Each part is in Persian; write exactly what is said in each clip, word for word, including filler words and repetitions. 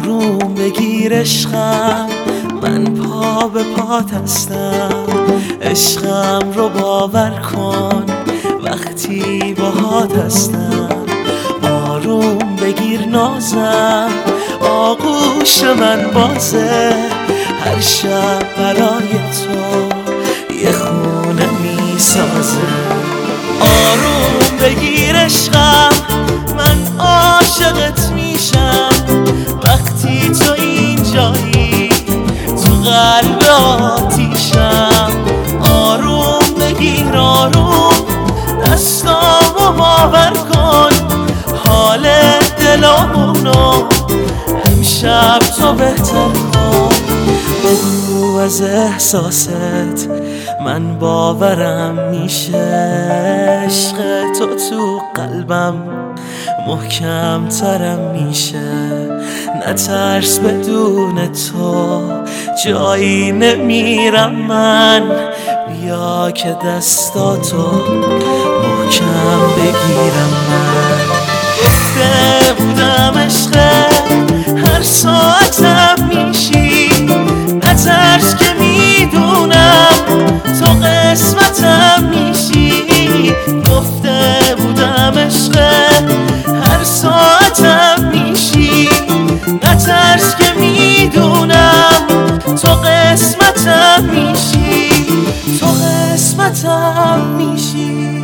آروم بگیر عشقم، من پا به پات هستم. عشقم رو باور کن وقتی باهات هستم. آروم بگیر نازم، آغوش من بازه. هر شب برای تو یه خونه میسازه. آروم بگیر عشقم، من عاشقت میشم وقتی تو اینجایی، تو قلب آتیشم. آروم بگیر آروم، دستامو باور کن، حال دلامونو امشب تو بهتر کن. بگو از احساست من باورم میشه. عشق تو تو قلبم محکم ترم میشه. نترس بدون تو جایی نمیرم من. بیا که دستاتو محکم بگیرم من. گفته بودم عشقه هر ساعتم میشی، نترس که میدونم تو قسمتم میشی. گفته بودم عشقه هر ساعتم میشی، نترس که میدونم تو قسمتم میشی، تو قسمتم میشی.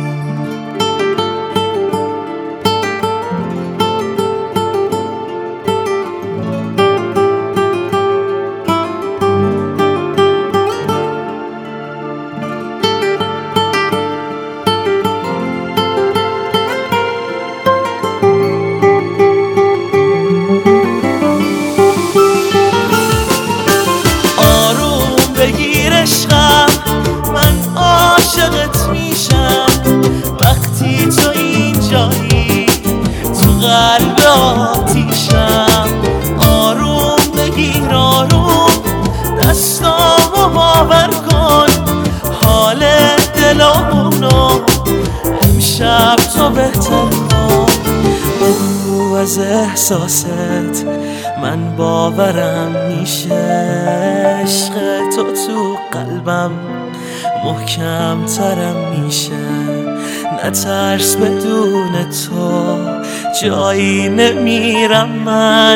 بگیر عشقم، من عاشقت میشم وقتی تو اینجایی، تو قلب آتیشم. آروم بگیر آروم، دستامو باور کن، حال دلامونو امشب تو بهتر کن. بگو از احساست من باورم میشه. عشق تو تو قلبم محکم ترم میشه. نترس بدون تو جایی نمیرم من.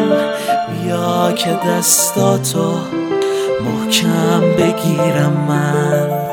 بیا که دستاتو محکم بگیرم من.